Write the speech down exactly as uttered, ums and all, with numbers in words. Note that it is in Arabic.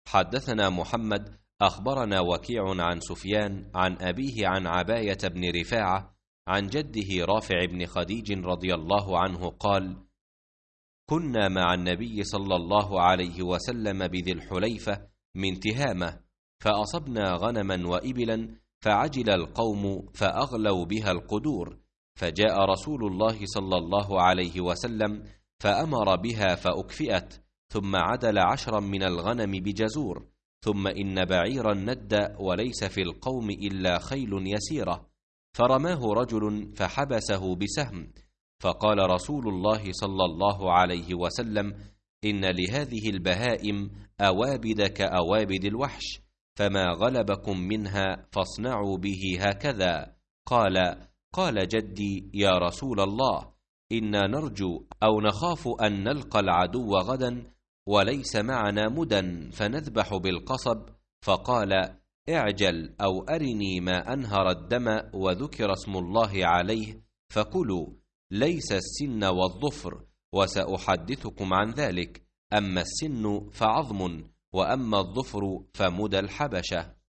حدثنا محمد أخبرنا وكيع عن سفيان عن أبيه عن عباية بن رفاعة عن جده رافع بن خديج رضي الله عنه قال: كنا مع النبي صلى الله عليه وسلم بذي الحليفة من تهامة، فأصبنا غنما وإبلا، فعجل القوم فأغلوا بها القدور، فجاء رسول الله صلى الله عليه وسلم فأمر بها فأكفئت، ثم عدل عشرا من الغنم بجزور، ثم إن بعيرا ند وليس في القوم إلا خيل يسيرة، فرماه رجل فحبسه بسهم، فقال رسول الله صلى الله عليه وسلم: إن لهذه البهائم أوابد كأوابد الوحش، فما غلبكم منها فاصنعوا به هكذا. قال: قال جدي: يا رسول الله، إنا نرجو أو نخاف أن نلقى العدو غدا وليس معنا مدى فنذبح بالقصب، فقال: اعجل أو أرني ما أنهر الدم وذكر اسم الله عليه فكلوا، ليس السن والظفر، وسأحدثكم عن ذلك، أما السن فعظم، وأما الظفر فمدى الحبشة.